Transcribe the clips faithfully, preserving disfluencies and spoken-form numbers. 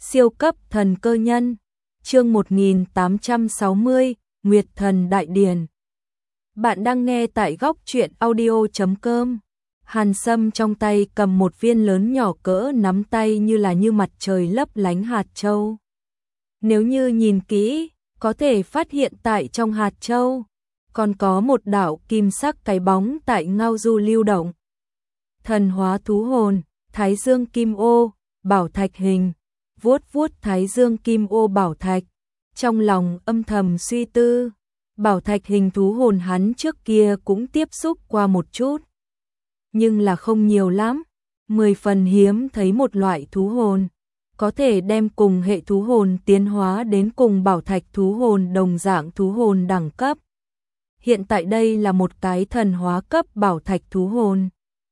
Siêu cấp thần cơ nhân, chương một nghìn tám trăm sáu mươi, Nguyệt thần đại điển. Bạn đang nghe tại góc truyện audio chấm com. Hàn Sâm trong tay cầm một viên lớn nhỏ cỡ nắm tay như là như mặt trời lấp lánh hạt châu. Nếu như nhìn kỹ, có thể phát hiện tại trong hạt châu còn có một đạo kim sắc cái bóng tại ngao du lưu động. Thần hóa thú hồn, Thái Dương Kim Ô, bảo thạch hình, vuốt vuốt Thái Dương Kim Ô bảo thạch, trong lòng âm thầm suy tư, bảo thạch hình thú hồn hắn trước kia cũng tiếp xúc qua một chút, nhưng là không nhiều lắm, mười phần hiếm thấy một loại thú hồn có thể đem cùng hệ thú hồn tiến hóa đến cùng bảo thạch thú hồn đồng dạng thú hồn đẳng cấp. Hiện tại đây là một cái thần hóa cấp bảo thạch thú hồn.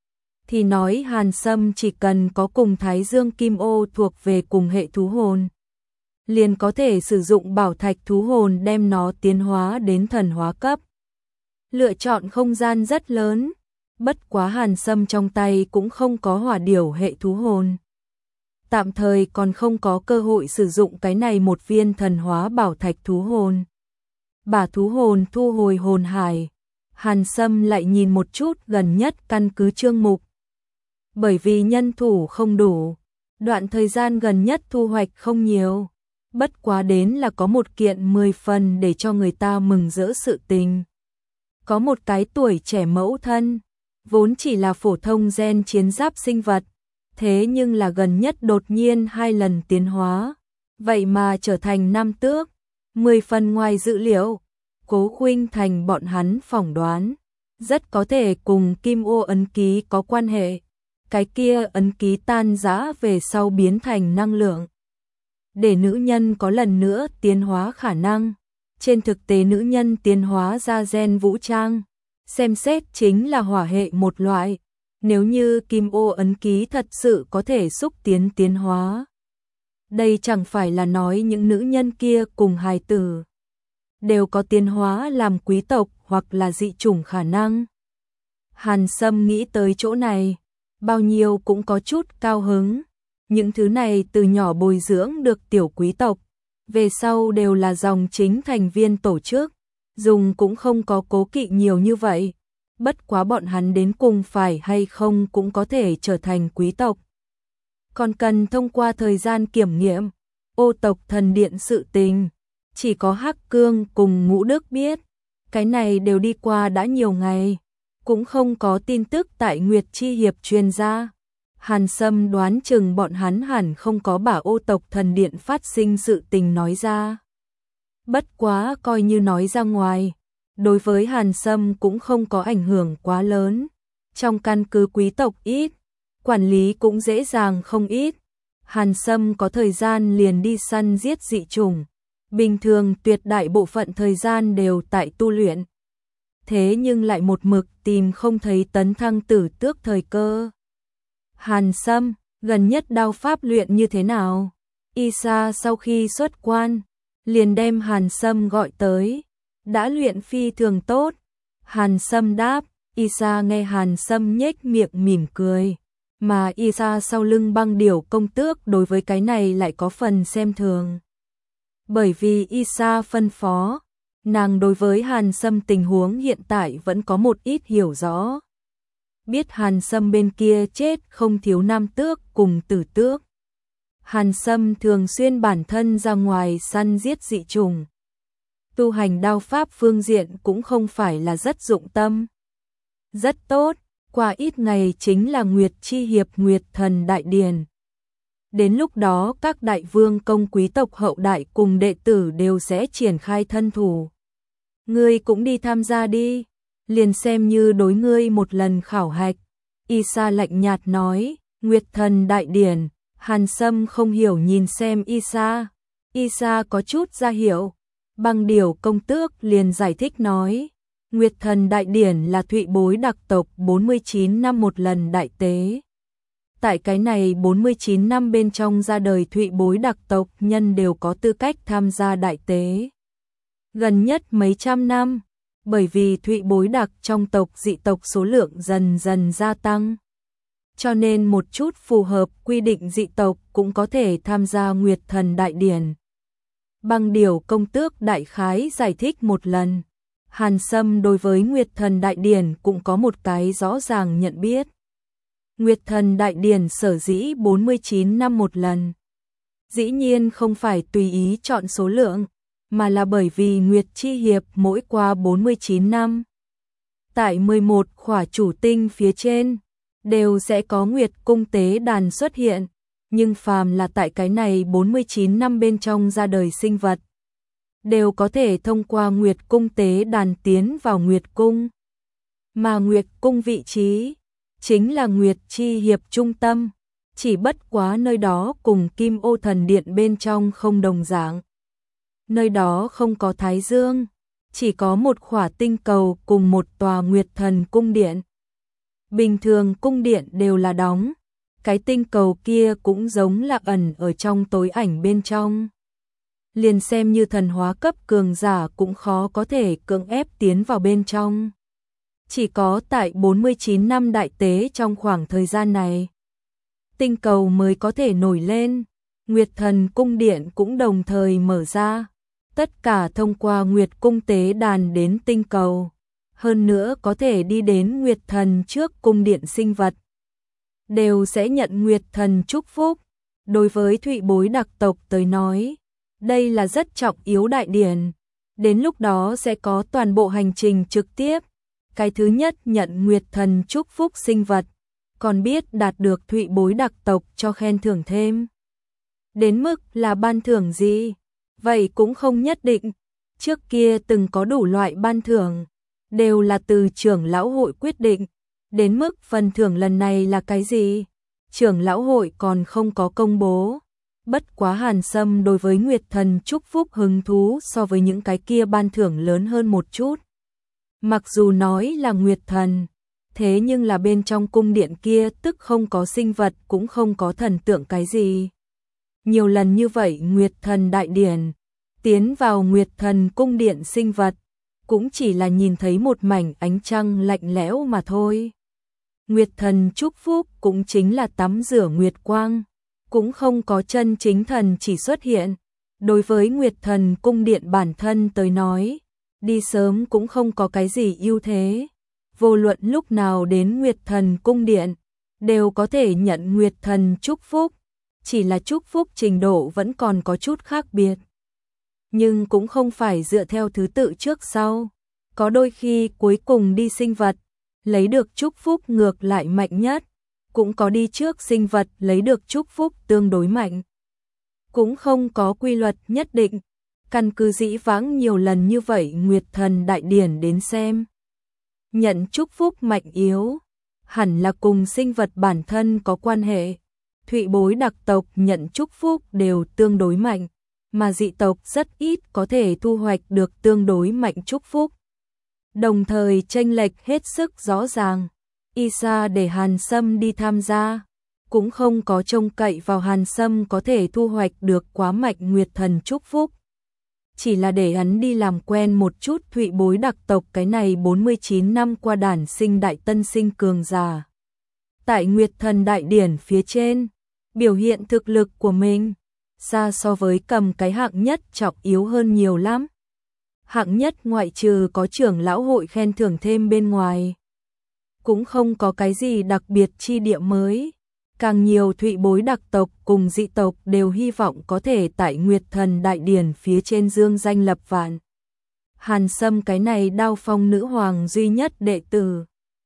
Thì nói Hàn Sâm chỉ cần có cùng Thái Dương Kim Ô thuộc về cùng hệ thú hồn, liền có thể sử dụng bảo thạch thú hồn đem nó tiến hóa đến thần hóa cấp. Lựa chọn không gian rất lớn, bất quá Hàn Sâm trong tay cũng không có hỏa điểu hệ thú hồn. Tạm thời còn không có cơ hội sử dụng cái này một viên thần hóa bảo thạch thú hồn. Bà thú hồn thu hồi hồn hải, Hàn Sâm lại nhìn một chút gần nhất căn cứ chương mục. Bởi vì nhân thủ không đủ, đoạn thời gian gần nhất thu hoạch không nhiều, bất quá đến là có một kiện mười phần để cho người ta mừng rỡ sự tình. Có một cái tuổi trẻ mẫu thân, vốn chỉ là phổ thông gen chiến giáp sinh vật, thế nhưng là gần nhất đột nhiên hai lần tiến hóa, vậy mà trở thành nam tước, mười phần ngoài dự liệu. Cố Khuynh Thành bọn hắn phỏng đoán, rất có thể cùng Kim Ô ấn ký có quan hệ. Cái kia ấn ký tan rã về sau biến thành năng lượng, để nữ nhân có lần nữa tiến hóa khả năng. Trên thực tế nữ nhân tiến hóa ra gen vũ trang, xem xét chính là hỏa hệ một loại. Nếu như Kim Ô ấn ký thật sự có thể xúc tiến tiến hóa, đây chẳng phải là nói những nữ nhân kia cùng hài tử đều có tiến hóa làm quý tộc hoặc là dị chủng khả năng. Hàn Sâm nghĩ tới chỗ này, bao nhiêu cũng có chút cao hứng. Những thứ này từ nhỏ bồi dưỡng được tiểu quý tộc, về sau đều là dòng chính thành viên tổ chức, dùng cũng không có cố kỵ nhiều như vậy. Bất quá bọn hắn đến cùng phải hay không cũng có thể trở thành quý tộc. Còn cần thông qua thời gian kiểm nghiệm, ô tộc thần điện sự tình, chỉ có Hắc Cương cùng Ngũ Đức biết, cái này đều đi qua đã nhiều ngày, cũng không có tin tức tại Nguyệt Chi Hiệp truyền ra. Hàn Sâm đoán chừng bọn hắn hẳn không có bảo ô tộc thần điện phát sinh sự tình nói ra. Bất quá coi như nói ra ngoài, đối với Hàn Sâm cũng không có ảnh hưởng quá lớn. Trong căn cứ quý tộc ít, quản lý cũng dễ dàng không ít. Hàn Sâm có thời gian liền đi săn giết dị chủng, bình thường tuyệt đại bộ phận thời gian đều tại tu luyện. Thế nhưng lại một mực tìm không thấy tấn thăng tử tước thời cơ. Hàn Sâm, gần nhất đao pháp luyện như thế nào? Isa sau khi xuất quan, liền đem Hàn Sâm gọi tới. Đã luyện phi thường tốt. Hàn Sâm đáp. Isa nghe Hàn Sâm nhếch miệng mỉm cười, mà Isa sau lưng băng điểu công tước đối với cái này lại có phần xem thường. Bởi vì Isa phân phó, nàng đối với Hàn Sâm tình huống hiện tại vẫn có một ít hiểu rõ. Biết Hàn Sâm bên kia chết không thiếu nam tước cùng tử tước. Hàn Sâm thường xuyên bản thân ra ngoài săn giết dị chủng. Tu hành đao pháp phương diện cũng không phải là rất dụng tâm. Rất tốt, qua ít ngày chính là Nguyệt Chi Hiệp Nguyệt thần đại điển. Đến lúc đó các đại vương công quý tộc hậu đại cùng đệ tử đều sẽ triển khai thân thủ. Ngươi cũng đi tham gia đi, liền xem như đối ngươi một lần khảo hạch. Isa lạnh nhạt nói. Nguyệt thần đại điển. Hàn Sâm không hiểu nhìn xem Isa. Isa có chút ra hiểu. Băng điểu công tước liền giải thích nói, Nguyệt thần đại điển là Thụy Bối đặc tộc bốn mươi chín năm một lần đại tế. Tại cái này bốn mươi chín năm bên trong ra đời Thụy Bối đặc tộc nhân đều có tư cách tham gia đại tế. Gần nhất mấy trăm năm, bởi vì Thụy Bối đặc trong tộc dị tộc số lượng dần dần gia tăng, cho nên một chút phù hợp quy định dị tộc cũng có thể tham gia Nguyệt Thần Đại Điển. Băng Điểu công tước đại khái giải thích một lần. Hàn Sâm đối với Nguyệt Thần Đại Điển cũng có một cái rõ ràng nhận biết. Nguyệt Thần Đại Điển sở dĩ bốn mươi chín năm một lần. Dĩ nhiên không phải tùy ý chọn số lượng, mà là bởi vì Nguyệt Chi Hiệp mỗi qua bốn mươi chín năm. Tại mười một khỏa chủ tinh phía trên, đều sẽ có Nguyệt cung tế đàn xuất hiện, nhưng phàm là tại cái này bốn mươi chín năm bên trong ra đời sinh vật, đều có thể thông qua Nguyệt cung tế đàn tiến vào Nguyệt cung. Mà Nguyệt cung vị trí, chính là Nguyệt Chi Hiệp trung tâm, chỉ bất quá nơi đó cùng Kim Ô Thần Điện bên trong không đồng dạng. Nơi đó không có Thái Dương, chỉ có một khỏa tinh cầu cùng một tòa Nguyệt Thần cung điện. Bình thường cung điện đều là đóng, cái tinh cầu kia cũng giống là ẩn ở trong tối ảnh bên trong. Liền xem như thần hóa cấp cường giả cũng khó có thể cưỡng ép tiến vào bên trong. Chỉ có tại bốn mươi chín năm đại tế trong khoảng thời gian này, tinh cầu mới có thể nổi lên, Nguyệt Thần cung điện cũng đồng thời mở ra, tất cả thông qua Nguyệt cung tế đàn đến tinh cầu, hơn nữa có thể đi đến Nguyệt Thần trước cung điện sinh vật, đều sẽ nhận Nguyệt Thần chúc phúc. Đối với Thụy Bối đặc tộc tới nói, đây là rất trọng yếu đại điển, đến lúc đó sẽ có toàn bộ hành trình trực tiếp. Cái thứ nhất nhận Nguyệt Thần chúc phúc sinh vật, còn biết đạt được Thụy Bối đặc tộc cho khen thưởng thêm. Đến mức là ban thưởng gì? Vậy cũng không nhất định, trước kia từng có đủ loại ban thưởng, đều là từ trưởng lão hội quyết định, đến mức phần thưởng lần này là cái gì? Trưởng lão hội còn không có công bố. Bất quá Hàn Sâm đối với Nguyệt Thần chúc phúc hứng thú so với những cái kia ban thưởng lớn hơn một chút. Mặc dù nói là Nguyệt Thần, thế nhưng là bên trong cung điện kia tức không có sinh vật cũng không có thần tượng cái gì. Nhiều lần như vậy Nguyệt Thần đại điển, tiến vào Nguyệt Thần cung điện sinh vật, cũng chỉ là nhìn thấy một mảnh ánh trăng lạnh lẽo mà thôi. Nguyệt Thần chúc phúc cũng chính là tắm rửa Nguyệt quang, cũng không có chân chính thần chỉ xuất hiện. Đối với Nguyệt Thần cung điện bản thân tới nói, đi sớm cũng không có cái gì ưu thế. Vô luận lúc nào đến Nguyệt Thần cung điện, đều có thể nhận Nguyệt Thần chúc phúc, chỉ là chúc phúc trình độ vẫn còn có chút khác biệt. Nhưng cũng không phải dựa theo thứ tự trước sau, có đôi khi cuối cùng đi sinh vật, lấy được chúc phúc ngược lại mạnh nhất, cũng có đi trước sinh vật lấy được chúc phúc tương đối mạnh. Cũng không có quy luật nhất định, căn cứ dĩ vãng nhiều lần như vậy Nguyệt Thần đại điển đến xem. Nhận chúc phúc mạnh yếu, hẳn là cùng sinh vật bản thân có quan hệ. Thụy Bối đặc tộc nhận chúc phúc đều tương đối mạnh, mà dị tộc rất ít có thể thu hoạch được tương đối mạnh chúc phúc. Đồng thời chênh lệch hết sức rõ ràng. Isa để Hàn Sâm đi tham gia, cũng không có trông cậy vào Hàn Sâm có thể thu hoạch được quá mạnh Nguyệt Thần chúc phúc. Chỉ là để hắn đi làm quen một chút Thụy Bối đặc tộc cái này bốn mươi chín năm qua đản sinh đại tân sinh cường giả. Tại Nguyệt Thần đại điển phía trên, biểu hiện thực lực của mình, xa so với cầm cái hạng nhất trọng yếu hơn nhiều lắm. Hạng nhất ngoại trừ có trưởng lão hội khen thưởng thêm bên ngoài, cũng không có cái gì đặc biệt chi địa mới. Càng nhiều Thụy Bối đặc tộc cùng dị tộc đều hy vọng có thể tại Nguyệt Thần đại điển phía trên dương danh lập vạn. Hàn Sâm cái này Đao Phong nữ hoàng duy nhất đệ tử,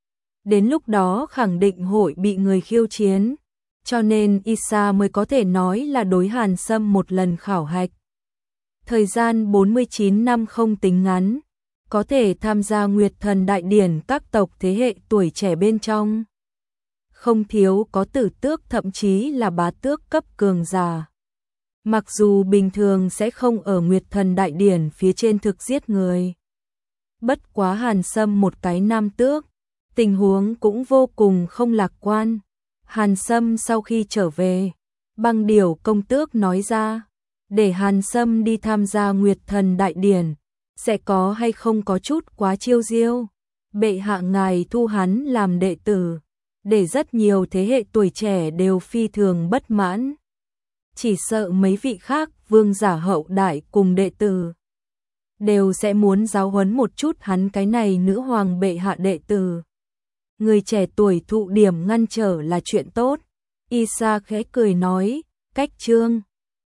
đến lúc đó khẳng định hội bị người khiêu chiến, cho nên Isa mới có thể nói là đối Hàn Sâm một lần khảo hạch. Thời gian bốn mươi chín năm không tính ngắn, có thể tham gia Nguyệt Thần đại điển các tộc thế hệ tuổi trẻ bên trong. Không thiếu có tử tước thậm chí là bá tước cấp cường giả. Mặc dù bình thường sẽ không ở Nguyệt Thần đại điển phía trên thực giết người. Bất quá Hàn Sâm một cái nam tước, tình huống cũng vô cùng không lạc quan. Hàn Sâm sau khi trở về, Băng Điểu công tước nói ra, để Hàn Sâm đi tham gia Nguyệt Thần đại điển, sẽ có hay không có chút quá chiêu diêu. Bệ hạ ngài thu hắn làm đệ tử, để rất nhiều thế hệ tuổi trẻ đều phi thường bất mãn. Chỉ sợ mấy vị khác vương giả hậu đại cùng đệ tử đều sẽ muốn giáo huấn một chút hắn cái này nữ hoàng bệ hạ đệ tử. Người trẻ tuổi thụ điểm ngăn trở là chuyện tốt. Isa khẽ cười nói, cách chương